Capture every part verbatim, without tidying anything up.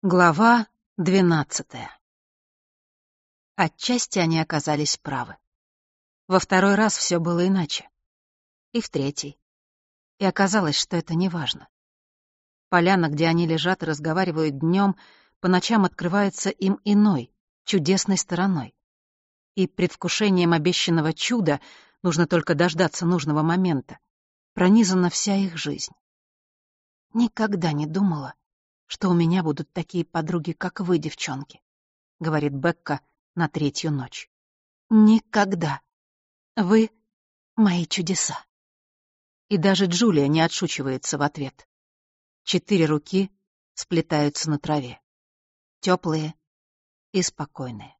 Глава двенадцатая. Отчасти они оказались правы. Во второй раз все было иначе. И в третий. И оказалось, что это не важно. Поляна, где они лежат и разговаривают днем, по ночам открывается им иной, чудесной стороной. И предвкушением обещанного чуда, нужно только дождаться нужного момента, пронизана вся их жизнь. Никогда не думала, что у меня будут такие подруги, как вы, девчонки, — говорит Бекка на третью ночь. Никогда. Вы — мои чудеса. И даже Джулия не отшучивается в ответ. Четыре руки сплетаются на траве. Теплые и спокойные.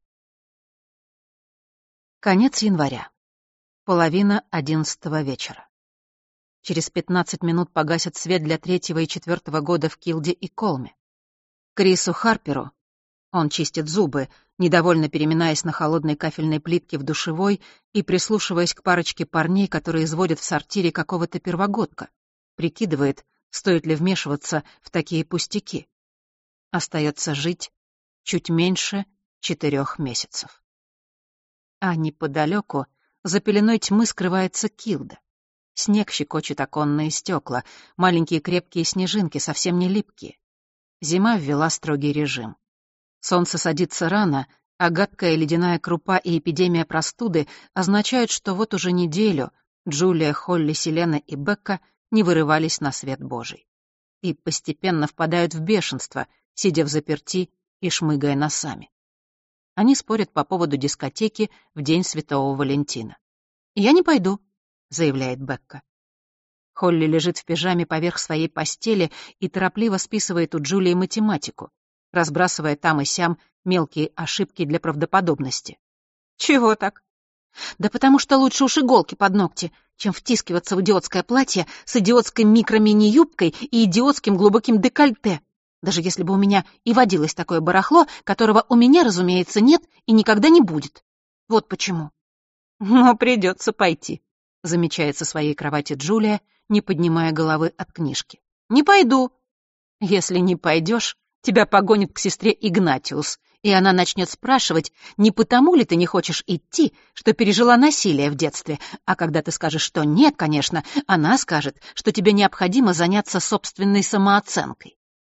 Конец января. Половина одиннадцатого вечера. Через пятнадцать минут погасят свет для третьего и четвертого года в Килде и Колме. Крису Харперу, он чистит зубы, недовольно переминаясь на холодной кафельной плитке в душевой и прислушиваясь к парочке парней, которые изводят в сортире какого-то первогодка, прикидывает, стоит ли вмешиваться в такие пустяки. Остается жить чуть меньше четырех месяцев. А неподалеку, за пеленой тьмы, скрывается Килда. Снег щекочет оконные стекла, маленькие крепкие снежинки, совсем не липкие. Зима ввела строгий режим. Солнце садится рано, а гадкая ледяная крупа и эпидемия простуды означают, что вот уже неделю Джулия, Холли, Селена и Бекка не вырывались на свет Божий. И постепенно впадают в бешенство, сидя взаперти и шмыгая носами. Они спорят по поводу дискотеки в день Святого Валентина. «Я не пойду», — заявляет Бекка. Холли лежит в пижаме поверх своей постели и торопливо списывает у Джулии математику, разбрасывая там и сям мелкие ошибки для правдоподобности. «Чего так?» «Да потому что лучше уж иголки под ногти, чем втискиваться в идиотское платье с идиотской микро-мини-юбкой и идиотским глубоким декольте, даже если бы у меня и водилось такое барахло, которого у меня, разумеется, нет и никогда не будет. Вот почему». «Но придется пойти», — замечает со своей кровати Джулия, не поднимая головы от книжки. «Не пойду». «Если не пойдешь, тебя погонит к сестре Игнатиус, и она начнет спрашивать, не потому ли ты не хочешь идти, что пережила насилие в детстве, а когда ты скажешь, что нет, конечно, она скажет, что тебе необходимо заняться собственной самооценкой».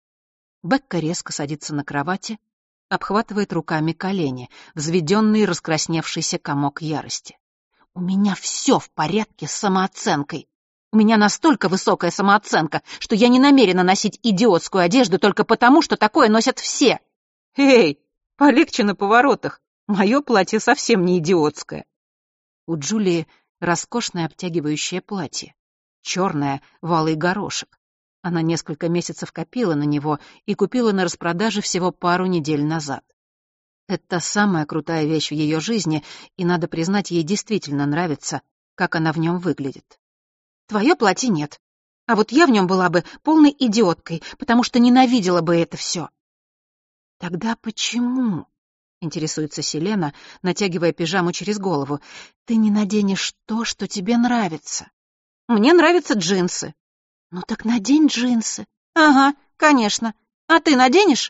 Бекка резко садится на кровати, обхватывает руками колени, взведенный раскрасневшийся комок ярости. «У меня все в порядке с самооценкой. У меня настолько высокая самооценка, что я не намерена носить идиотскую одежду только потому, что такое носят все. Эй, полегче на поворотах. Мое платье совсем не идиотское». У Джулии роскошное обтягивающее платье, черное, в алый горошек. Она несколько месяцев копила на него и купила на распродаже всего пару недель назад. Это самая крутая вещь в ее жизни, и, надо признать, ей действительно нравится, как она в нем выглядит. «Твое платье нет. А вот я в нем была бы полной идиоткой, потому что ненавидела бы это все». «Тогда почему?» — интересуется Селена, натягивая пижаму через голову. «Ты не наденешь то, что тебе нравится». «Мне нравятся джинсы». «Ну так надень джинсы». «Ага, конечно. А ты наденешь?»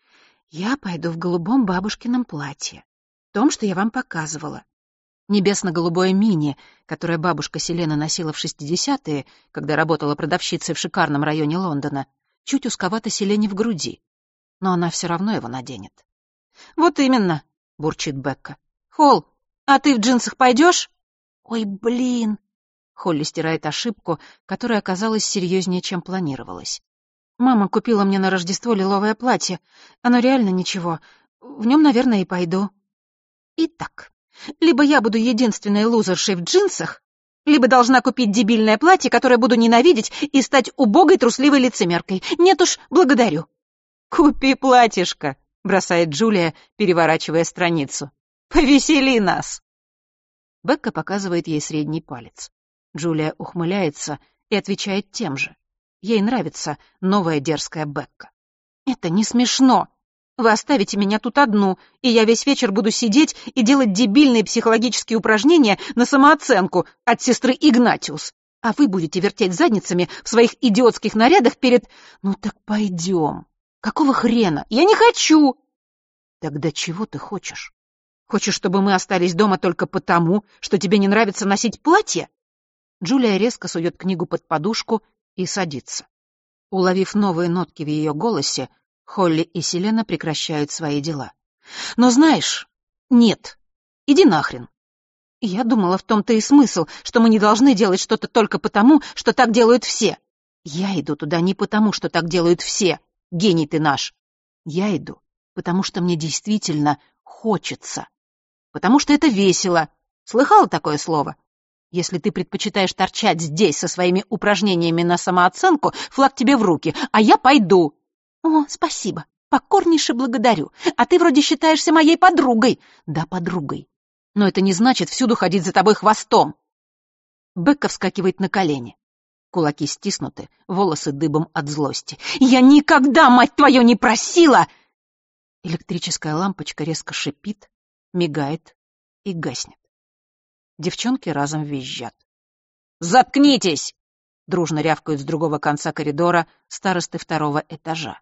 «Я пойду в голубом бабушкином платье, том, что я вам показывала. Небесно-голубое мини, которое бабушка Селена носила в шестидесятые, когда работала продавщицей в шикарном районе Лондона, чуть узковато Селене в груди. Но она все равно его наденет». «Вот именно», — бурчит Бекка. «Холл, а ты в джинсах пойдешь?» «Ой, блин!» Холли стирает ошибку, которая оказалась серьезнее, чем планировалось. «Мама купила мне на Рождество лиловое платье. Оно реально ничего. В нем, наверное, и пойду». «Итак, либо я буду единственной лузершей в джинсах, либо должна купить дебильное платье, которое буду ненавидеть, и стать убогой трусливой лицемеркой. Нет уж, благодарю». «Купи платьишко», — бросает Джулия, переворачивая страницу. «Повесели нас». Бекка показывает ей средний палец. Джулия ухмыляется и отвечает тем же. Ей нравится новая дерзкая Бекка. «Это не смешно. Вы оставите меня тут одну, и я весь вечер буду сидеть и делать дебильные психологические упражнения на самооценку от сестры Игнатиус. А вы будете вертеть задницами в своих идиотских нарядах перед... Ну так пойдем. Какого хрена? Я не хочу! Тогда чего ты хочешь? Хочешь, чтобы мы остались дома только потому, что тебе не нравится носить платье? Джулия резко сует книгу под подушку и садится. Уловив новые нотки в ее голосе, Холли и Селена прекращают свои дела. Но знаешь, нет, иди нахрен. Я думала, в том-то и смысл, что мы не должны делать что-то только потому, что так делают все. Я иду туда не потому, что так делают все. Гений ты наш. Я иду, потому что мне действительно хочется. Потому что это весело. Слыхала такое слово? Если ты предпочитаешь торчать здесь со своими упражнениями на самооценку, флаг тебе в руки, а я пойду. О, спасибо. Покорнейше благодарю. А ты вроде считаешься моей подругой. Да, подругой. Но это не значит всюду ходить за тобой хвостом. Бекка вскакивает на колени. Кулаки стиснуты, волосы дыбом от злости. «Я никогда, мать твою, не просила!» Электрическая лампочка резко шипит, мигает и гаснет. Девчонки разом визжат. «Заткнитесь!» — дружно рявкают с другого конца коридора старосты второго этажа.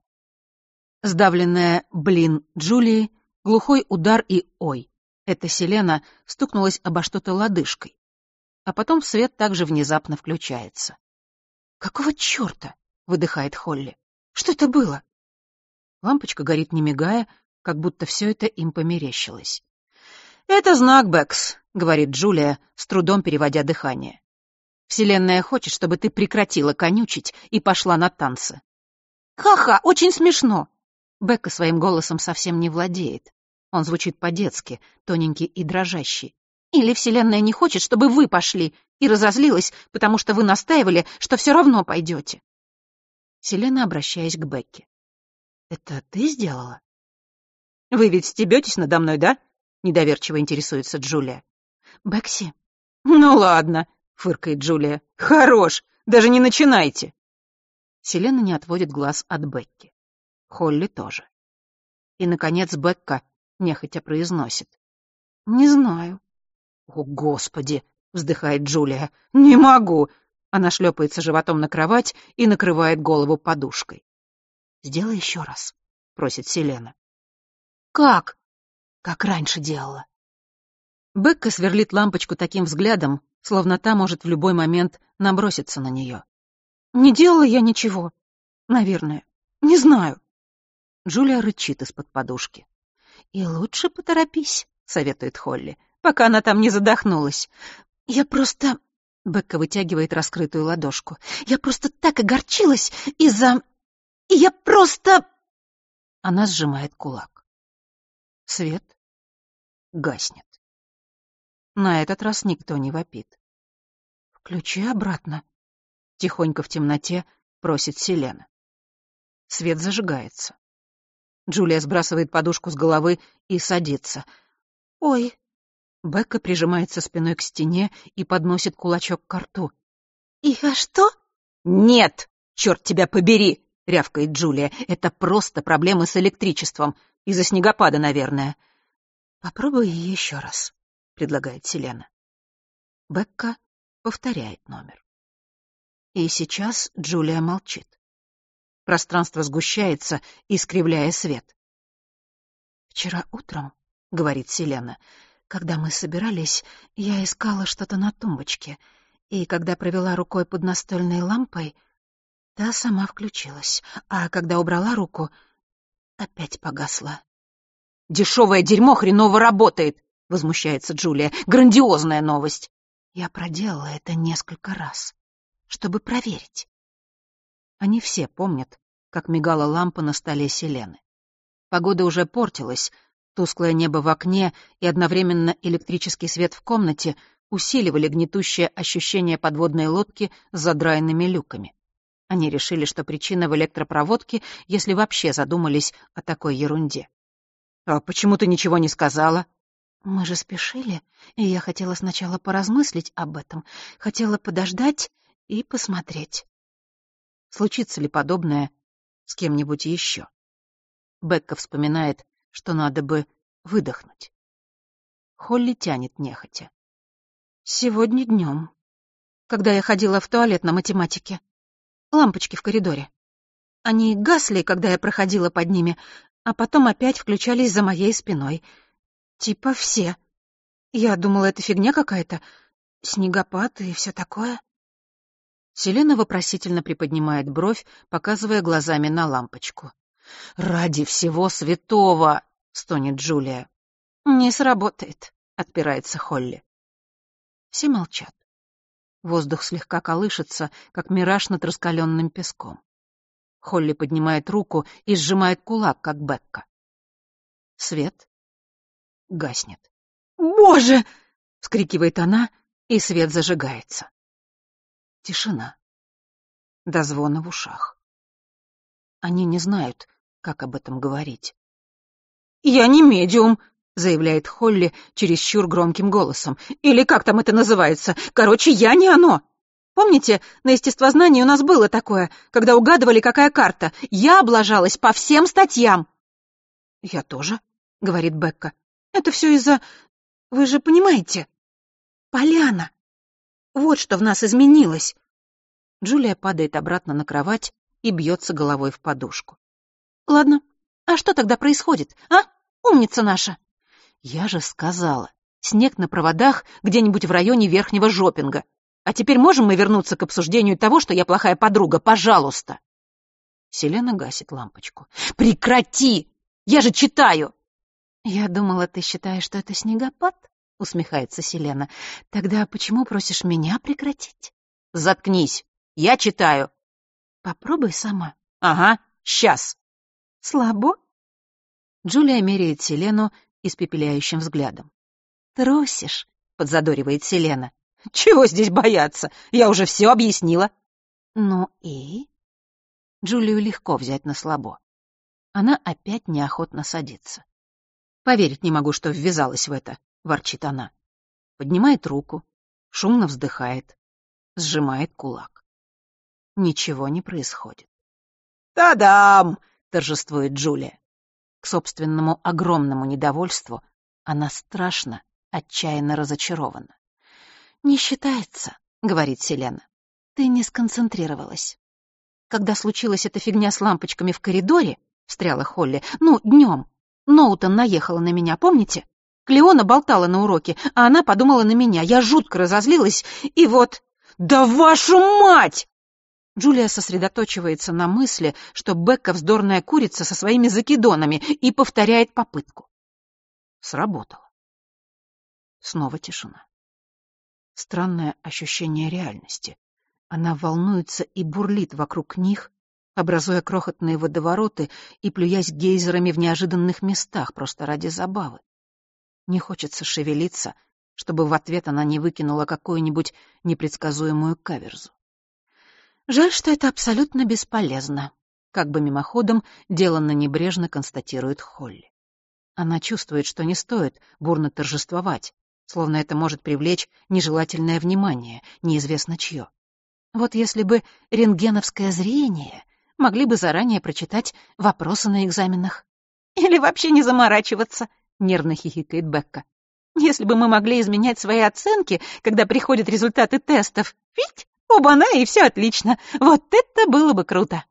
Сдавленная «блин» Джулии, глухой удар и «ой». Эта Селена стукнулась обо что-то лодыжкой. А потом свет также внезапно включается. «Какого черта?» — выдыхает Холли. «Что это было?» Лампочка горит не мигая, как будто все это им померещилось. «Это знак, Бэкс», — говорит Джулия, с трудом переводя дыхание. «Вселенная хочет, чтобы ты прекратила конючить и пошла на танцы». «Ха-ха, очень смешно!» Бекка своим голосом совсем не владеет. Он звучит по-детски, тоненький и дрожащий. «Или Вселенная не хочет, чтобы вы пошли, и разозлилась, потому что вы настаивали, что все равно пойдете». Селена, обращаясь к Бекке. «Это ты сделала?» «Вы ведь стебетесь надо мной, да?» — недоверчиво интересуется Джулия. «Бекси?» «Ну ладно», — фыркает Джулия. «Хорош, даже не начинайте». Селена не отводит глаз от Бекки. Холли тоже. И, наконец, Бекка нехотя произносит. «Не знаю». «О, Господи!» — вздыхает Джулия. «Не могу!» Она шлепается животом на кровать и накрывает голову подушкой. «Сделай еще раз», — просит Селена. «Как?» «Как раньше делала». Бекка сверлит лампочку таким взглядом, словно та может в любой момент наброситься на нее. «Не делала я ничего. Наверное. Не знаю». Джулия рычит из-под подушки. «И лучше поторопись», — советует Холли, «пока она там не задохнулась. Я просто...» Бекка вытягивает раскрытую ладошку. «Я просто так огорчилась из-за... И я просто...» Она сжимает кулак. Свет гаснет. На этот раз никто не вопит. «Включи обратно», — тихонько в темноте просит Селена. Свет зажигается. Джулия сбрасывает подушку с головы и садится. «Ой». Бекка прижимается спиной к стене и подносит кулачок к рту. «И а что?» «Нет! Черт тебя побери!» — рявкает Джулия. «Это просто проблемы с электричеством. Из-за снегопада, наверное». «Попробуй еще раз», — предлагает Селена. Бекка повторяет номер. И сейчас Джулия молчит. Пространство сгущается, искривляя свет. «Вчера утром, — говорит Селена, — когда мы собирались, я искала что-то на тумбочке, и когда провела рукой под настольной лампой, та сама включилась, а когда убрала руку, опять погасла». «Дешевое дерьмо хреново работает!» — возмущается Джулия. «Грандиозная новость!» «Я проделала это несколько раз, чтобы проверить». Они все помнят, как мигала лампа на столе Селены. Погода уже портилась, тусклое небо в окне и одновременно электрический свет в комнате усиливали гнетущее ощущение подводной лодки с задраенными люками. Они решили, что причина в электропроводке, если вообще задумались о такой ерунде. «А почему ты ничего не сказала?» «Мы же спешили, и я хотела сначала поразмыслить об этом, хотела подождать и посмотреть. Случится ли подобное с кем-нибудь еще?» Бекка вспоминает, что надо бы выдохнуть. Холли тянет нехотя. «Сегодня днем, когда я ходила в туалет на математике. Лампочки в коридоре». Они гасли, когда я проходила под ними, а потом опять включались за моей спиной. Типа все. Я думала, это фигня какая-то. Снегопад и все такое. Селена вопросительно приподнимает бровь, показывая глазами на лампочку. «Ради всего святого!» — стонет Джулия. «Не сработает», — отпирается Холли. Все молчат. Воздух слегка колышется, как мираж над раскаленным песком. Холли поднимает руку и сжимает кулак, как Бекка. Свет гаснет. «Боже!» — вскрикивает она, и свет зажигается. Тишина. До звона в ушах. Они не знают, как об этом говорить. «Я не медиум», — заявляет Холли чересчур громким голосом. «Или как там это называется? Короче, я не оно. Помните, на естествознании у нас было такое, когда угадывали, какая карта? Я облажалась по всем статьям». «Я тоже», — говорит Бекка. «Это все из-за... Вы же понимаете? Поляна. Вот что в нас изменилось». Джулия падает обратно на кровать и бьется головой в подушку. «Ладно, а что тогда происходит, а, умница наша?» «Я же сказала, снег на проводах где-нибудь в районе Верхнего Жопинга. А теперь можем мы вернуться к обсуждению того, что я плохая подруга, пожалуйста?» Селена гасит лампочку. «Прекрати! Я же читаю!» «Я думала, ты считаешь, что это снегопад?» — усмехается Селена. «Тогда почему просишь меня прекратить?» «Заткнись! Я читаю!» «Попробуй сама». «Ага, сейчас!» «Слабо?» Джулия меряет Селену испепеляющим взглядом. «Трусишь», — подзадоривает Селена. «Чего здесь бояться? Я уже все объяснила». «Ну и?» Джулию легко взять на слабо. Она опять неохотно садится. «Поверить не могу, что ввязалась в это», — ворчит она. Поднимает руку, шумно вздыхает, сжимает кулак. Ничего не происходит. «Та-дам!» — торжествует Джулия. К собственному огромному недовольству она страшно, отчаянно разочарована. «Не считается», — говорит Селена. «Ты не сконцентрировалась. Когда случилась эта фигня с лампочками в коридоре, — встряла Холли, — ну, днем, Ноутон наехала на меня, помните? Клеона болтала на уроке, а она подумала на меня. Я жутко разозлилась, и вот... Да вашу мать! Джулия сосредоточивается на мысли, что Бекка вздорная курица со своими закидонами, и повторяет попытку. Сработало. Снова тишина. Странное ощущение реальности. Она волнуется и бурлит вокруг них, образуя крохотные водовороты и плюясь гейзерами в неожиданных местах просто ради забавы. Не хочется шевелиться, чтобы в ответ она не выкинула какую-нибудь непредсказуемую каверзу. Жаль, что это абсолютно бесполезно, как бы мимоходом деланно небрежно констатирует Холли. Она чувствует, что не стоит бурно торжествовать, словно это может привлечь нежелательное внимание, неизвестно чье. Вот если бы рентгеновское зрение могли бы заранее прочитать вопросы на экзаменах. Или вообще не заморачиваться, нервно хихикает Бекка. Если бы мы могли изменять свои оценки, когда приходят результаты тестов, ведь оба-на, и все отлично. Вот это было бы круто.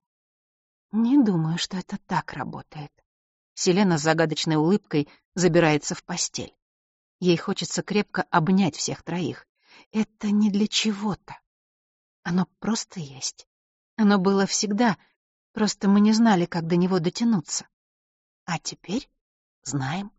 Не думаю, что это так работает. Селена с загадочной улыбкой забирается в постель. Ей хочется крепко обнять всех троих. Это не для чего-то. Оно просто есть. Оно было всегда, просто мы не знали, как до него дотянуться. А теперь знаем.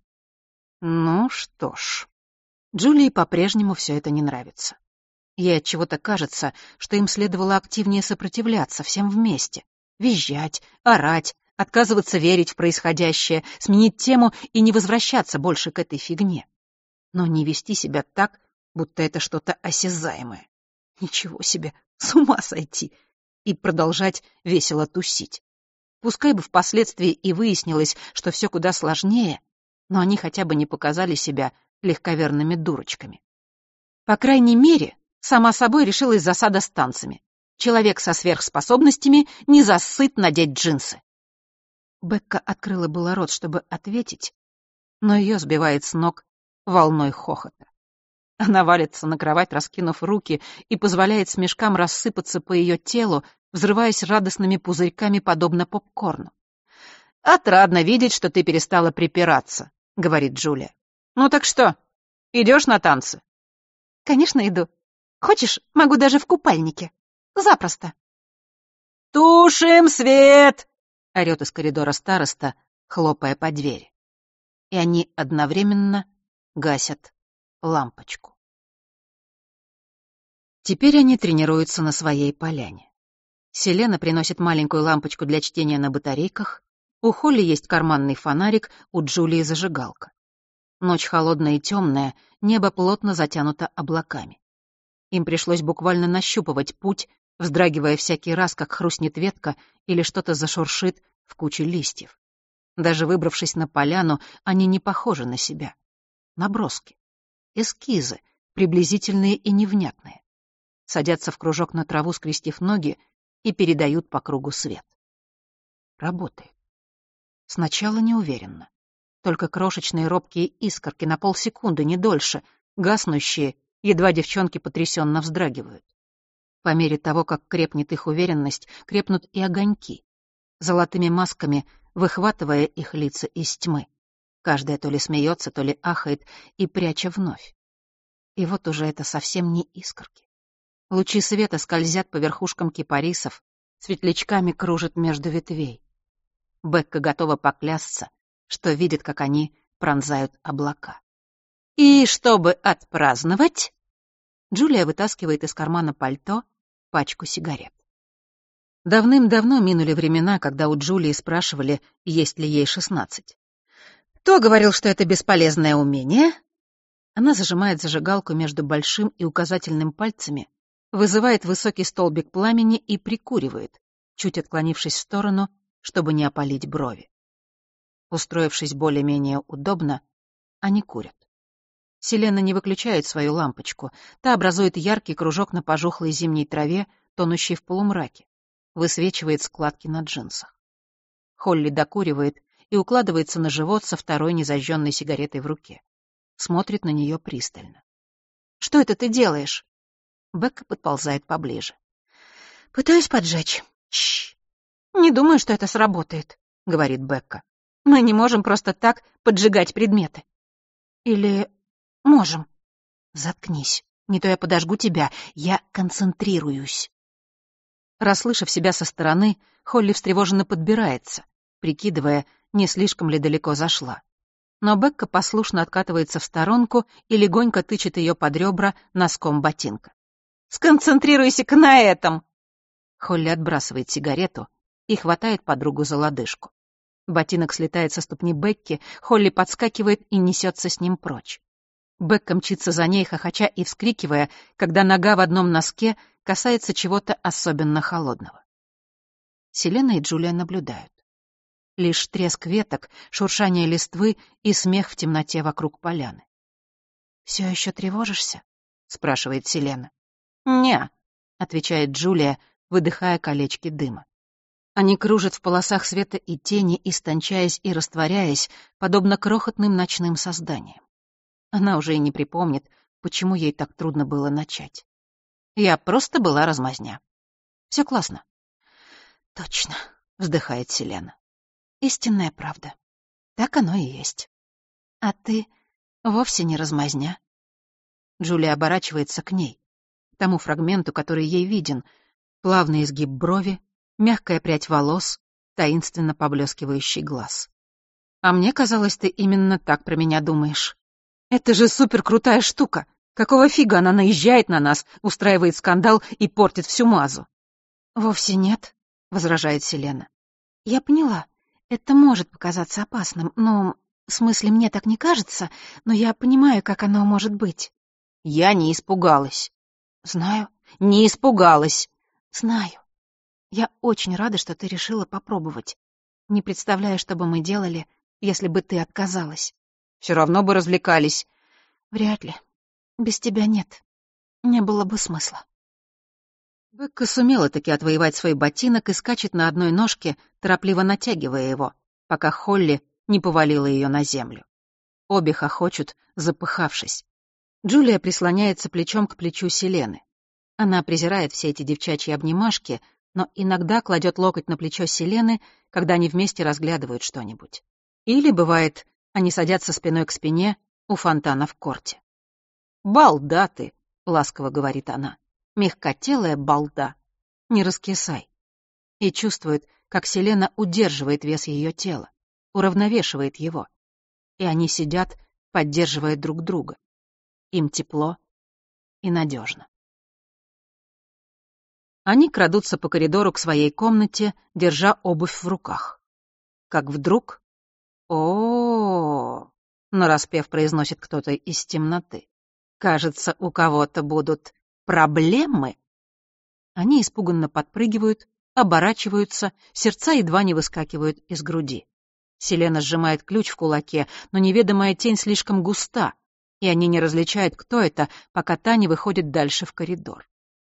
Ну что ж, Джулии по-прежнему все это не нравится. Ей отчего-то кажется, что им следовало активнее сопротивляться всем вместе. Визжать, орать, отказываться верить в происходящее, сменить тему и не возвращаться больше к этой фигне. Но не вести себя так, будто это что-то осязаемое. Ничего себе, с ума сойти! И продолжать весело тусить. Пускай бы впоследствии и выяснилось, что все куда сложнее, но они хотя бы не показали себя легковерными дурочками. По крайней мере, сама собой решилась засада с танцами. Человек со сверхспособностями не засыт надеть джинсы. Бекка открыла было рот, чтобы ответить, но ее сбивает с ног волной хохота. Она валится на кровать, раскинув руки, и позволяет смешкам рассыпаться по ее телу, взрываясь радостными пузырьками, подобно попкорну. «Отрадно видеть, что ты перестала припираться», — говорит Джулия. «Ну так что, идешь на танцы?» «Конечно, иду. Хочешь, могу даже в купальнике. Запросто». «Тушим свет!» — орёт из коридора староста, хлопая по двери. И они одновременно гасят лампочку. Теперь они тренируются на своей поляне. Селена приносит маленькую лампочку для чтения на батарейках, у Холли есть карманный фонарик, у Джулии зажигалка. Ночь холодная и темная, небо плотно затянуто облаками. Им пришлось буквально нащупывать путь, вздрагивая всякий раз, как хрустнет ветка или что-то зашуршит в куче листьев. Даже выбравшись на поляну, они не похожи на себя. Наброски, эскизы, приблизительные и невнятные. Садятся в кружок на траву, скрестив ноги, и передают по кругу свет. Работает. Сначала неуверенно. Только крошечные робкие искорки на полсекунды, не дольше, гаснущие, едва девчонки потрясенно вздрагивают. По мере того, как крепнет их уверенность, крепнут и огоньки, золотыми масками выхватывая их лица из тьмы. Каждая то ли смеется, то ли ахает, и пряча вновь. И вот уже это совсем не искорки. Лучи света скользят по верхушкам кипарисов, светлячками кружат между ветвей. Бекка готова поклясться, что видит, как они пронзают облака. И чтобы отпраздновать, Джулия вытаскивает из кармана пальто пачку сигарет. Давным-давно минули времена, когда у Джулии спрашивали, есть ли ей шестнадцать. «Кто говорил, что это бесполезное умение?» Она зажимает зажигалку между большим и указательным пальцами, вызывает высокий столбик пламени и прикуривает, чуть отклонившись в сторону, чтобы не опалить брови. Устроившись более-менее удобно, они курят. Селена не выключает свою лампочку, та образует яркий кружок на пожухлой зимней траве, тонущей в полумраке, высвечивает складки на джинсах. Холли докуривает и укладывается на живот со второй незажженной сигаретой в руке. Смотрит на нее пристально. «Что это ты делаешь?» Бекка подползает поближе. «Пытаюсь поджечь». «Чш!» «Не думаю, что это сработает», — говорит Бекка. «Мы не можем просто так поджигать предметы». «Или можем?» «Заткнись, не то я подожгу тебя, я концентрируюсь». Расслышав себя со стороны, Холли встревоженно подбирается, прикидывая, не слишком ли далеко зашла. Но Бекка послушно откатывается в сторонку и легонько тычет ее под ребра носком ботинка. «Сконцентрируйся-ка на этом!» Холли отбрасывает сигарету и хватает подругу за лодыжку. Ботинок слетает со ступни Бекки, Холли подскакивает и несется с ним прочь. Бекка мчится за ней, хохоча и вскрикивая, когда нога в одном носке касается чего-то особенно холодного. Селена и Джулия наблюдают. Лишь треск веток, шуршание листвы и смех в темноте вокруг поляны. «Все еще тревожишься?» — спрашивает Селена. «Не», — отвечает Джулия, выдыхая колечки дыма. Они кружат в полосах света и тени, истончаясь и растворяясь, подобно крохотным ночным созданиям. Она уже и не припомнит, почему ей так трудно было начать. Я просто была размазня. Все классно. «Точно», — вздыхает Селена. «Истинная правда. Так оно и есть. А ты вовсе не размазня». Джулия оборачивается к ней, к тому фрагменту, который ей виден, плавный изгиб брови, мягкая прядь волос, таинственно поблескивающий глаз. «А мне казалось, ты именно так про меня думаешь. Это же суперкрутая штука. Какого фига она наезжает на нас, устраивает скандал и портит всю мазу?» «Вовсе нет», — возражает Селена. «Я поняла. Это может показаться опасным, но... В смысле, мне так не кажется, но я понимаю, как оно может быть». «Я не испугалась». «Знаю». «Не испугалась». «Знаю. Я очень рада, что ты решила попробовать. Не представляю, что бы мы делали, если бы ты отказалась». «Все равно бы развлекались». «Вряд ли. Без тебя нет. Не было бы смысла». Бекка сумела таки отвоевать свой ботинок и скачет на одной ножке, торопливо натягивая его, пока Холли не повалила ее на землю. Обе хохочут, запыхавшись. Джулия прислоняется плечом к плечу Селены. Она презирает все эти девчачьи обнимашки, но иногда кладет локоть на плечо Селены, когда они вместе разглядывают что-нибудь. Или, бывает, они садятся спиной к спине у фонтана в корте. «Балда ты», — ласково говорит она, — «мягкотелая балда. Не раскисай». И чувствует, как Селена удерживает вес ее тела, уравновешивает его. И они сидят, поддерживая друг друга. Им тепло и надежно. Они крадутся по коридору к своей комнате, держа обувь в руках. Как вдруг... О-о-о! Нараспев произносит кто-то из темноты. Кажется, у кого-то будут проблемы. Они испуганно подпрыгивают, оборачиваются, сердца едва не выскакивают из груди. Селена сжимает ключ в кулаке, но неведомая тень слишком густа, и они не различают, кто это, пока та не выходит дальше в коридор.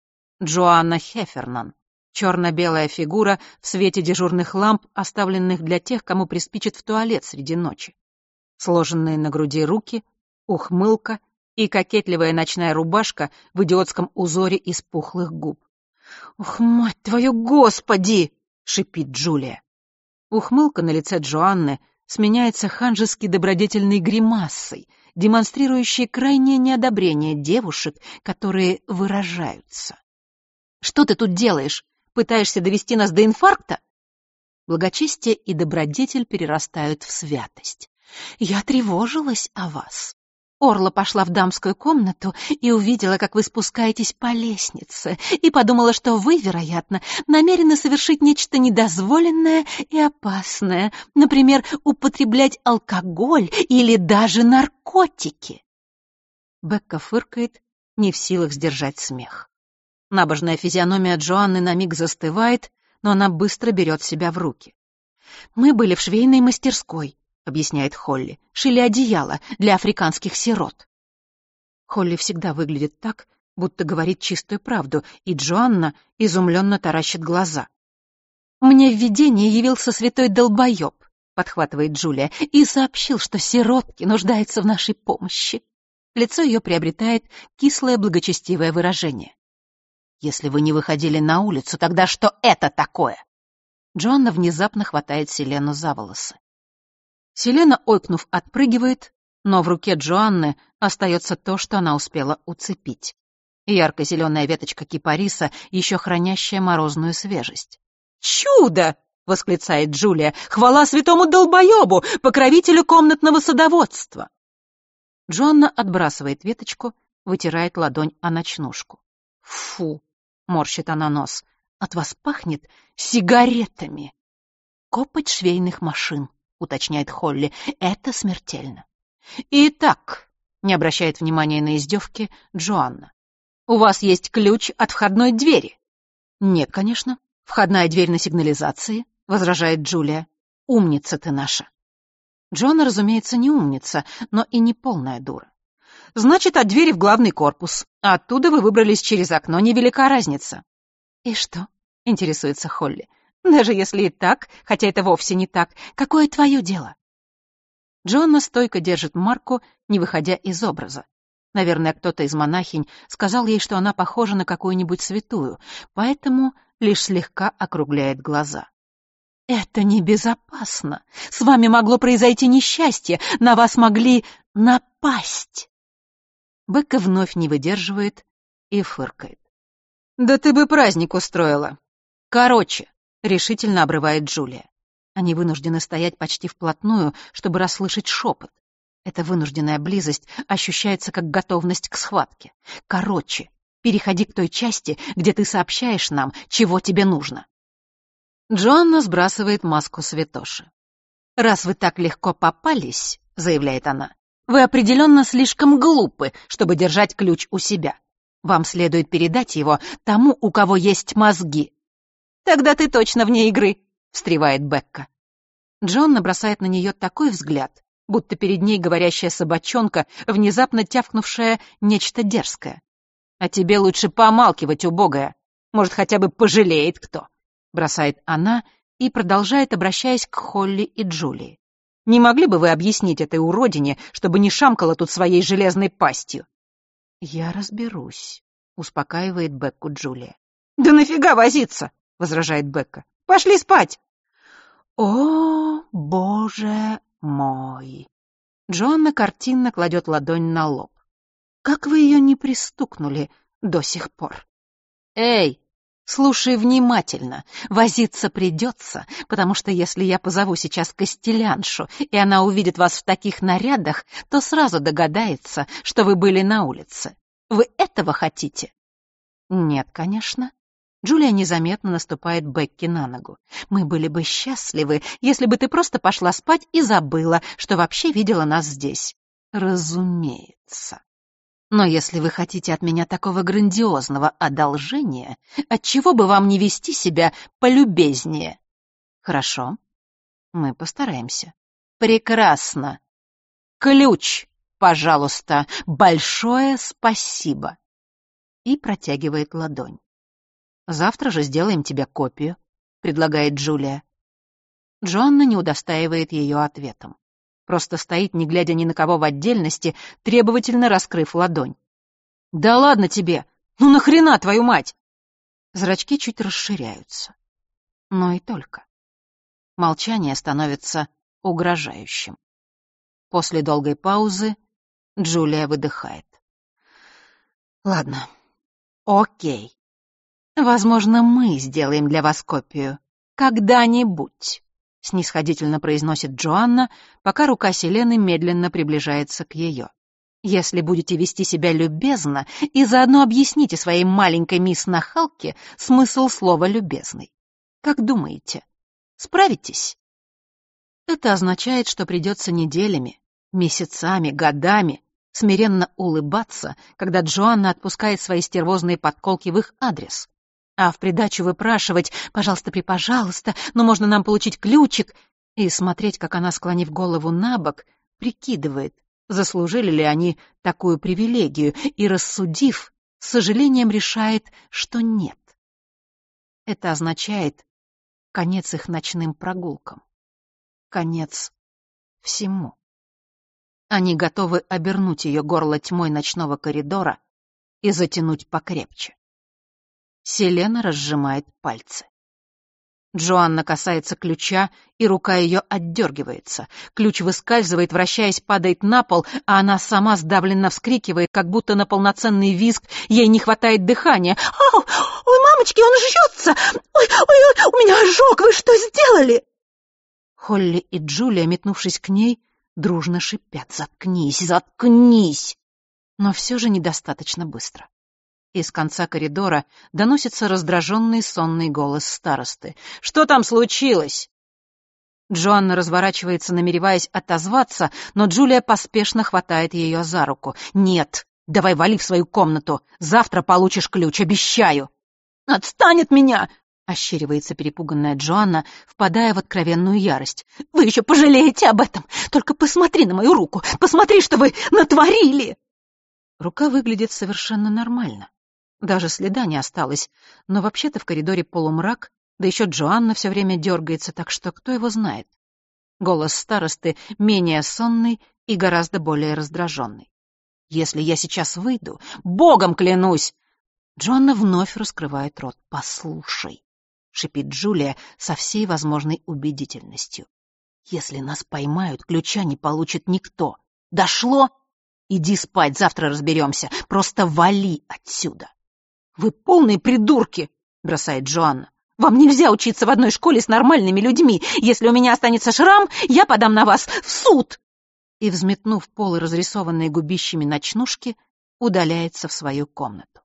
Джоанна Хеффернан, черно-белая фигура в свете дежурных ламп, оставленных для тех, кому приспичит в туалет среди ночи. Сложенные на груди руки, ухмылка и кокетливая ночная рубашка в идиотском узоре из пухлых губ. «Ух, мать твою, господи!» — шипит Джулия. Ухмылка на лице Джоанны сменяется ханжески добродетельной гримасой, демонстрирующей крайнее неодобрение девушек, которые выражаются. «Что ты тут делаешь? Пытаешься довести нас до инфаркта?» Благочестие и добродетель перерастают в святость. «Я тревожилась о вас. Орла пошла в дамскую комнату и увидела, как вы спускаетесь по лестнице, и подумала, что вы, вероятно, намерены совершить нечто недозволенное и опасное, например, употреблять алкоголь или даже наркотики». Бекка фыркает, не в силах сдержать смех. Набожная физиономия Джоанны на миг застывает, но она быстро берет себя в руки. «Мы были в швейной мастерской», — объясняет Холли, — «шили одеяло для африканских сирот». Холли всегда выглядит так, будто говорит чистую правду, и Джоанна изумленно таращит глаза. «Мне в видение явился святой долбоеб», — подхватывает Джулия, «и сообщил, что сиротки нуждаются в нашей помощи». Лицо ее приобретает кислое благочестивое выражение. «Если вы не выходили на улицу, тогда что это такое?» Джоанна внезапно хватает Селену за волосы. Селена, ойкнув, отпрыгивает, но в руке Джоанны остается то, что она успела уцепить. Ярко-зеленая веточка кипариса, еще хранящая морозную свежесть. «Чудо!» — восклицает Джулия. «Хвала святому долбоебу, покровителю комнатного садоводства!» Джоанна отбрасывает веточку, вытирает ладонь о ночнушку. «Фу!» — морщит она нос. «От вас пахнет сигаретами!» «Копоть швейных машин», — уточняет Холли. «Это смертельно». «Итак», — не обращает внимания на издевки Джоанна, «у вас есть ключ от входной двери?» «Нет, конечно. Входная дверь на сигнализации», — возражает Джулия. «Умница ты наша». Джоанна, разумеется, не умница, но и не полная дура. «Значит, от двери в главный корпус. Оттуда вы выбрались через окно, невелика разница». «И что?» — интересуется Холли. «Даже если и так, хотя это вовсе не так, какое твое дело?» Джоанна стойко держит марку, не выходя из образа. Наверное, кто-то из монахинь сказал ей, что она похожа на какую-нибудь святую, поэтому лишь слегка округляет глаза. «Это небезопасно. С вами могло произойти несчастье, на вас могли напасть». Бекка вновь не выдерживает и фыркает. «Да ты бы праздник устроила. Короче», — решительно обрывает Джулия. Они вынуждены стоять почти вплотную, чтобы расслышать шепот. Эта вынужденная близость ощущается как готовность к схватке. «Короче, переходи к той части, где ты сообщаешь нам, чего тебе нужно». Джоанна сбрасывает маску святоши. «Раз вы так легко попались», — заявляет она, — «вы определенно слишком глупы, чтобы держать ключ у себя. Вам следует передать его тому, у кого есть мозги». «Тогда ты точно вне игры», — встревает Бекка. Джоанна бросает на нее такой взгляд, будто перед ней говорящая собачонка, внезапно тявкнувшая нечто дерзкое. «А тебе лучше помалкивать, убогая. Может, хотя бы пожалеет кто», — бросает она и продолжает, обращаясь к Холли и Джулии. «Не могли бы вы объяснить этой уродине, чтобы не шамкала тут своей железной пастью?» «Я разберусь», — успокаивает Бекку Джулия. «Да нафига возиться?» — возражает Бекка. «Пошли спать!» «О, боже мой!» Джоанна картинно кладет ладонь на лоб. «Как вы ее не пристукнули до сих пор?» «Эй, слушай внимательно. Возиться придется, потому что если я позову сейчас костеляншу, и она увидит вас в таких нарядах, то сразу догадается, что вы были на улице. Вы этого хотите?» «Нет, конечно». Джулия незаметно наступает Бекки на ногу. «Мы были бы счастливы, если бы ты просто пошла спать и забыла, что вообще видела нас здесь». «Разумеется. Но если вы хотите от меня такого грандиозного одолжения, отчего бы вам не вести себя полюбезнее?» «Хорошо, мы постараемся». «Прекрасно. Ключ, пожалуйста, большое спасибо». И протягивает ладонь. «Завтра же сделаем тебе копию», — предлагает Джулия. Джоанна не удостаивает ее ответом. Просто стоит, не глядя ни на кого в отдельности, требовательно раскрыв ладонь. «Да ладно тебе! Ну нахрена, твою мать!» Зрачки чуть расширяются. Но и только. Молчание становится угрожающим. После долгой паузы Джулия выдыхает. «Ладно, окей. Возможно, мы сделаем для вас копию. Когда-нибудь», — снисходительно произносит Джоанна, пока рука Селены медленно приближается к ее. «Если будете вести себя любезно и заодно объясните своей маленькой мисс Нахалке смысл слова «любезный». Как думаете, справитесь?» Это означает, что придется неделями, месяцами, годами смиренно улыбаться, когда Джоанна отпускает свои стервозные подколки в их адрес. А в придачу выпрашивать «пожалуйста, припожалуйста, но можно нам получить ключик?» и смотреть, как она, склонив голову на бок, прикидывает, заслужили ли они такую привилегию, и, рассудив, с сожалением решает, что нет. Это означает конец их ночным прогулкам, конец всему. Они готовы обернуть ее горло тьмой ночного коридора и затянуть покрепче. Селена разжимает пальцы. Джоанна касается ключа, и рука ее отдергивается. Ключ выскальзывает, вращаясь, падает на пол, а она сама сдавленно вскрикивает, как будто на полноценный визг ей не хватает дыхания. «Ау! Ой, мамочки, он жжется! Ой, ой, ой, у меня ожог! Вы что сделали?» Холли и Джулия, метнувшись к ней, дружно шипят: «Заткнись, заткнись!» Но все же недостаточно быстро. Из конца коридора доносится раздраженный сонный голос старосты. «Что там случилось?» Джоанна разворачивается, намереваясь отозваться, но Джулия поспешно хватает ее за руку. «Нет, давай вали в свою комнату. Завтра получишь ключ, обещаю». «Отстань от меня!» — ощеривается перепуганная Джоанна, впадая в откровенную ярость. «Вы еще пожалеете об этом! Только посмотри на мою руку! Посмотри, что вы натворили!» Рука выглядит совершенно нормально. Даже следа не осталось, но вообще-то в коридоре полумрак, да еще Джоанна все время дергается, так что кто его знает. Голос старосты менее сонный и гораздо более раздраженный. «Если я сейчас выйду, богом клянусь!» Джоанна вновь раскрывает рот. «Послушай», — шипит Джулия со всей возможной убедительностью. «Если нас поймают, ключа не получит никто. Дошло? Иди спать, завтра разберемся. Просто вали отсюда». «Вы полные придурки!» — бросает Джоанна. «Вам нельзя учиться в одной школе с нормальными людьми. Если у меня останется шрам, я подам на вас в суд!» И, взметнув полы разрисованные губищами ночнушки, удаляется в свою комнату.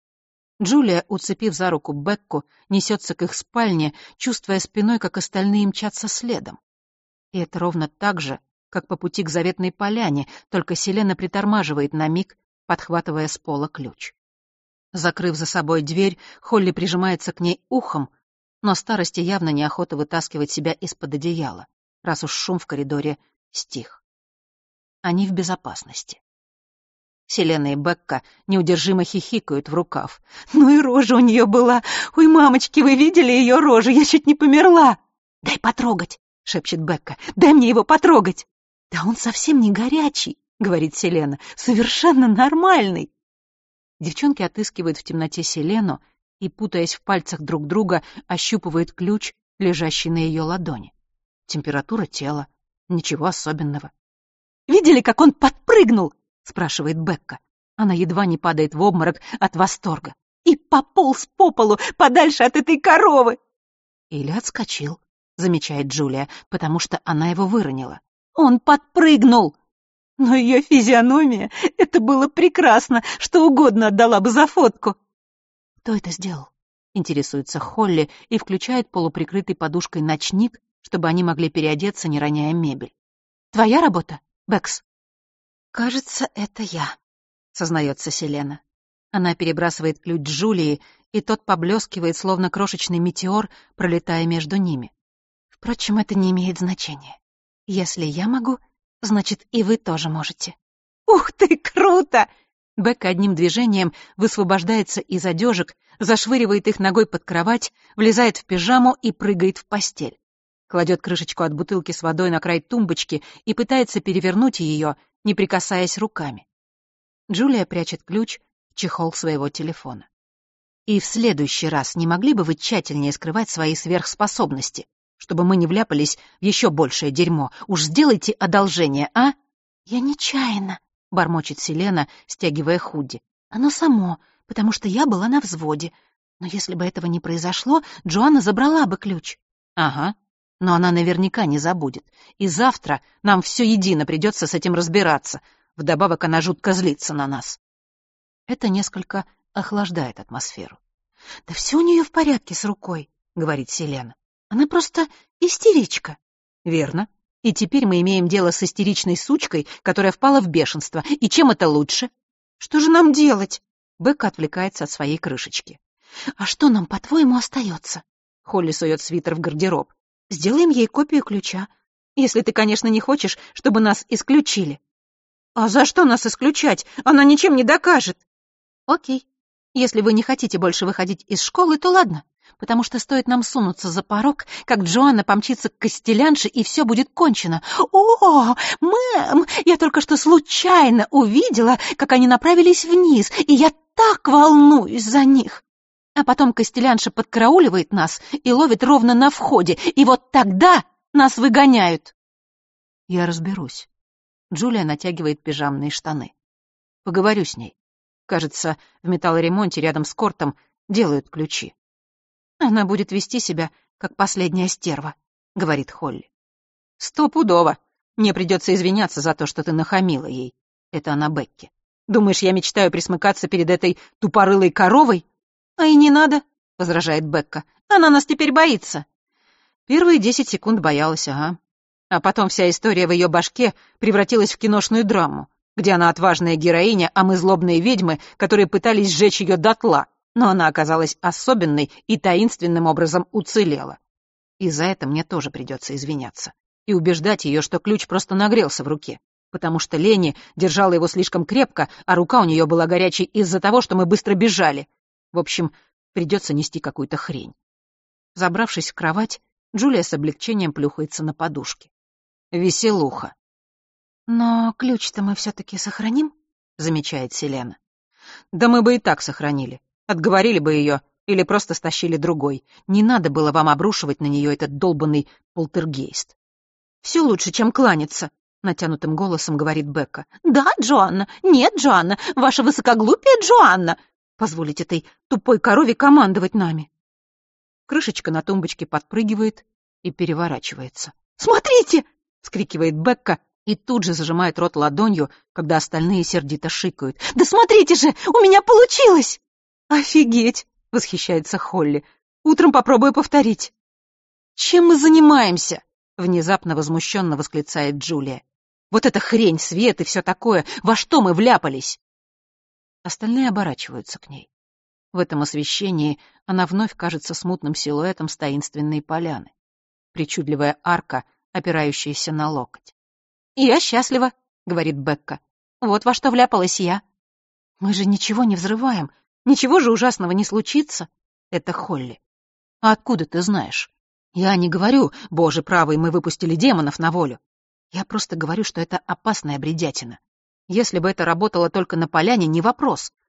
Джулия, уцепив за руку Бекку, несется к их спальне, чувствуя спиной, как остальные мчатся следом. И это ровно так же, как по пути к заветной поляне, только Селена притормаживает на миг, подхватывая с пола ключ. Закрыв за собой дверь, Холли прижимается к ней ухом, но старости явно неохота вытаскивать себя из-под одеяла, раз уж шум в коридоре стих. Они в безопасности. Селена и Бекка неудержимо хихикают в рукав. «Ну и рожа у нее была! Ой, мамочки, вы видели ее рожу? Я чуть не померла!» «Дай потрогать!» — шепчет Бекка. «Дай мне его потрогать!» «Да он совсем не горячий!» — говорит Селена. «Совершенно нормальный!» Девчонки отыскивают в темноте Селену и, путаясь в пальцах друг друга, ощупывают ключ, лежащий на ее ладони. Температура тела. Ничего особенного. «Видели, как он подпрыгнул?» — спрашивает Бекка. Она едва не падает в обморок от восторга. «И пополз по полу подальше от этой коровы!» «Или отскочил», — замечает Джулия, потому что она его выронила. «Он подпрыгнул!» Но ее физиономия, это было прекрасно, что угодно отдала бы за фотку. «Кто это сделал?» — интересуется Холли и включает полуприкрытый подушкой ночник, чтобы они могли переодеться, не роняя мебель. «Твоя работа, Бэкс?» «Кажется, это я», — сознается Селена. Она перебрасывает ключ Джулии, и тот поблескивает, словно крошечный метеор, пролетая между ними. Впрочем, это не имеет значения. Если я могу, значит, и вы тоже можете. «Ух ты, круто!» Бекка одним движением высвобождается из одежек, зашвыривает их ногой под кровать, влезает в пижаму и прыгает в постель. Кладет крышечку от бутылки с водой на край тумбочки и пытается перевернуть ее, не прикасаясь руками. Джулия прячет ключ в чехол своего телефона. «И в следующий раз не могли бы вы тщательнее скрывать свои сверхспособности, чтобы мы не вляпались в еще большее дерьмо? Уж сделайте одолжение, а?» «Я нечаянно», — бормочет Селена, стягивая худи. «Оно само, потому что я была на взводе. Но если бы этого не произошло, Джоанна забрала бы ключ». «Ага, но она наверняка не забудет. И завтра нам все едино придется с этим разбираться. Вдобавок она жутко злится на нас». Это несколько охлаждает атмосферу. «Да все у нее в порядке с рукой», — говорит Селена. «Она просто истеричка». «Верно. И теперь мы имеем дело с истеричной сучкой, которая впала в бешенство. И чем это лучше?» «Что же нам делать?» Бекка отвлекается от своей крышечки. «А что нам, по-твоему, остается?» Холли сует свитер в гардероб. «Сделаем ей копию ключа. Если ты, конечно, не хочешь, чтобы нас исключили». «А за что нас исключать? Она ничем не докажет». «Окей. Если вы не хотите больше выходить из школы, то ладно, потому что стоит нам сунуться за порог, как Джоанна помчится к костелянше, и все будет кончено. О, мэм, я только что случайно увидела, как они направились вниз, и я так волнуюсь за них. А потом костелянша подкарауливает нас и ловит ровно на входе, и вот тогда нас выгоняют». «Я разберусь». Джулия натягивает пижамные штаны. «Поговорю с ней. Кажется, в металлоремонте рядом с кортом делают ключи». «Она будет вести себя, как последняя стерва», — говорит Холли. «Стопудово. Мне придется извиняться за то, что ты нахамила ей». Это она Бекке. «Думаешь, я мечтаю присмыкаться перед этой тупорылой коровой?» «А и не надо», — возражает Бекка. «Она нас теперь боится». Первые десять секунд боялась, ага. А потом вся история в ее башке превратилась в киношную драму, где она отважная героиня, а мы злобные ведьмы, которые пытались сжечь ее дотла, но она оказалась особенной и таинственным образом уцелела. И за это мне тоже придется извиняться. И убеждать ее, что ключ просто нагрелся в руке, потому что Лени держала его слишком крепко, а рука у нее была горячей из-за того, что мы быстро бежали. В общем, придется нести какую-то хрень. Забравшись в кровать, Джулия с облегчением плюхается на подушке. Веселуха. «Но ключ-то мы все-таки сохраним?» — замечает Селена. «Да мы бы и так сохранили. Отговорили бы ее или просто стащили другой. Не надо было вам обрушивать на нее этот долбанный полтергейст». «Все лучше, чем кланяться», — натянутым голосом говорит Бекка. «Да, Джоанна. Нет, Джоанна. Ваше высокоглупие, Джоанна. Позволить этой тупой корове командовать нами». Крышечка на тумбочке подпрыгивает и переворачивается. «Смотрите!» — вскрикивает Бекка и тут же зажимает рот ладонью, когда остальные сердито шикают. «Да смотрите же! У меня получилось!» «Офигеть!» — восхищается Холли. «Утром попробую повторить». «Чем мы занимаемся?» — внезапно возмущенно восклицает Джулия. «Вот эта хрень, свет и все такое! Во что мы вляпались?» Остальные оборачиваются к ней. В этом освещении она вновь кажется смутным силуэтом с таинственной поляны. Причудливая арка, опирающаяся на локоть. «Я счастлива», — говорит Бекка. «Вот во что вляпалась я». «Мы же ничего не взрываем. Ничего же ужасного не случится». Это Холли. «А откуда ты знаешь?» «Я не говорю, боже правый, мы выпустили демонов на волю. Я просто говорю, что это опасная бредятина. Если бы это работало только на поляне, не вопрос.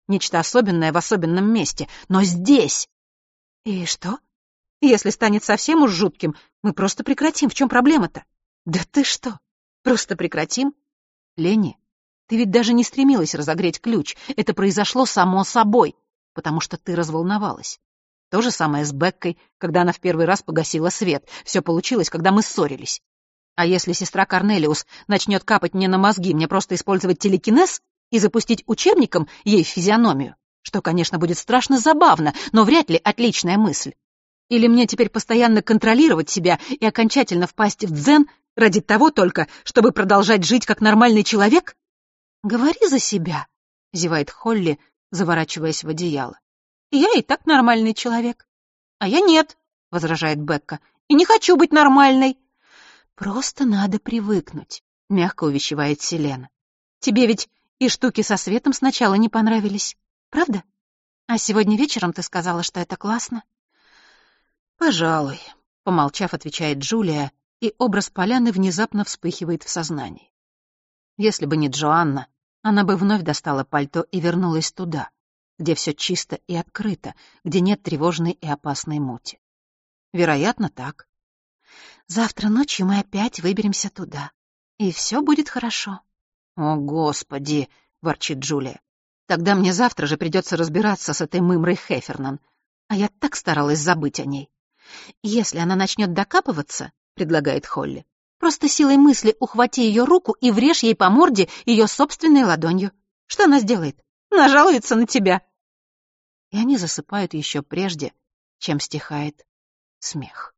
нечто особенное в особенном месте, но здесь... И что? Если станет совсем уж жутким, мы просто прекратим. В чем проблема-то? Да ты что? Просто прекратим? Ленни, ты ведь даже не стремилась разогреть ключ. Это произошло само собой, потому что ты разволновалась. То же самое с Беккой, когда она в первый раз погасила свет. Все получилось, когда мы ссорились. А если сестра Корнелиус начнет капать мне на мозги, мне просто использовать телекинез и запустить учебником ей в физиономию, что, конечно, будет страшно забавно, но вряд ли отличная мысль. Или мне теперь постоянно контролировать себя и окончательно впасть в дзен ради того только, чтобы продолжать жить как нормальный человек? «Говори за себя», — зевает Холли, заворачиваясь в одеяло. «Я и так нормальный человек». «А я нет», — возражает Бекка, — «и не хочу быть нормальной». «Просто надо привыкнуть», — мягко увещевает Селена. «Тебе ведь и штуки со светом сначала не понравились, правда? А сегодня вечером ты сказала, что это классно». «Пожалуй», — помолчав, отвечает Джулия, и образ поляны внезапно вспыхивает в сознании. Если бы не Джоанна, она бы вновь достала пальто и вернулась туда, где все чисто и открыто, где нет тревожной и опасной мути. Вероятно, так. «Завтра ночью мы опять выберемся туда, и все будет хорошо». «О, Господи!» — ворчит Джулия. «Тогда мне завтра же придется разбираться с этой мымрой Хефернан, а я так старалась забыть о ней». «Если она начнет докапываться, — предлагает Холли, — просто силой мысли ухвати ее руку и врежь ей по морде ее собственной ладонью. Что она сделает? Нажалуется на тебя». И они засыпают еще прежде, чем стихает смех.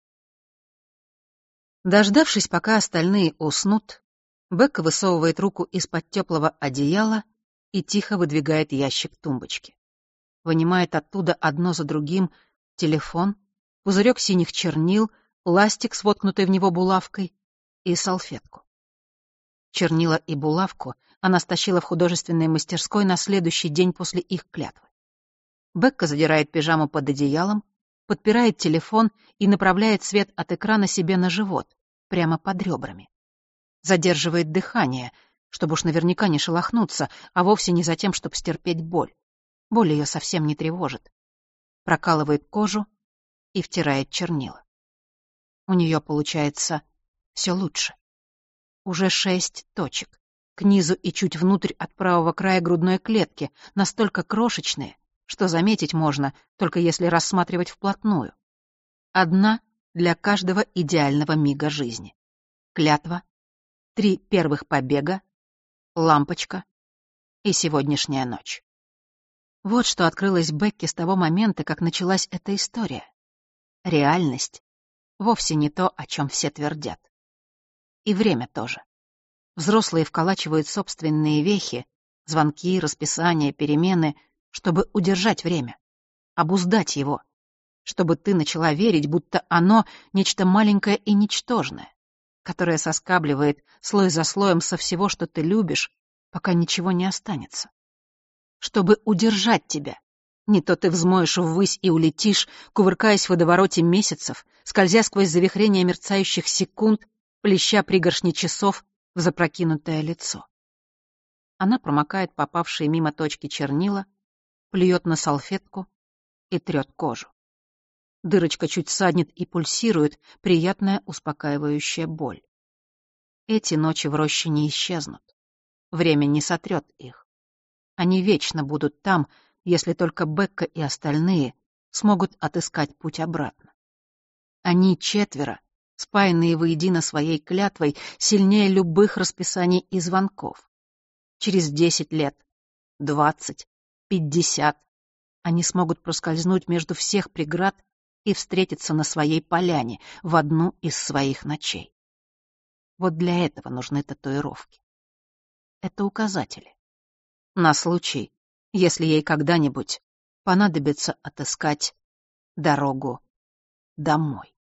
Дождавшись, пока остальные уснут, Бекка высовывает руку из-под теплого одеяла и тихо выдвигает ящик тумбочки. Вынимает оттуда одно за другим телефон, пузырек синих чернил, ластик с воткнутой в него булавкой и салфетку. Чернила и булавку она стащила в художественной мастерской на следующий день после их клятвы. Бекка задирает пижаму под одеялом, подпирает телефон и направляет свет от экрана себе на живот, прямо под ребрами. Задерживает дыхание, чтобы уж наверняка не шелохнуться, а вовсе не за тем, чтобы стерпеть боль. Боль ее совсем не тревожит. Прокалывает кожу и втирает чернила. У нее получается все лучше. Уже шесть точек, к низу и чуть внутрь от правого края грудной клетки, настолько крошечные, что заметить можно, только если рассматривать вплотную. Одна для каждого идеального мига жизни. Клятва, три первых побега, лампочка и сегодняшняя ночь. Вот что открылось Бекке с того момента, как началась эта история. Реальность вовсе не то, о чем все твердят. И время тоже. Взрослые вколачивают собственные вехи, звонки, расписания, перемены, чтобы удержать время, обуздать его, чтобы ты начала верить, будто оно — нечто маленькое и ничтожное, которое соскабливает слой за слоем со всего, что ты любишь, пока ничего не останется. Чтобы удержать тебя. Не то ты взмоешь ввысь и улетишь, кувыркаясь в водовороте месяцев, скользя сквозь завихрение мерцающих секунд, плеща пригоршни часов в запрокинутое лицо. Она промокает попавшие мимо точки чернила, плюет на салфетку и трет кожу. Дырочка чуть саднет и пульсирует, приятная успокаивающая боль. Эти ночи в роще не исчезнут. Время не сотрет их. Они вечно будут там, если только Бекка и остальные смогут отыскать путь обратно. Они четверо, спаянные воедино своей клятвой, сильнее любых расписаний и звонков. Через десять лет, двадцать, пятьдесят они смогут проскользнуть между всех преград и встретиться на своей поляне в одну из своих ночей. Вот для этого нужны татуировки. Это указатели. На случай, если ей когда-нибудь понадобится отыскать дорогу домой.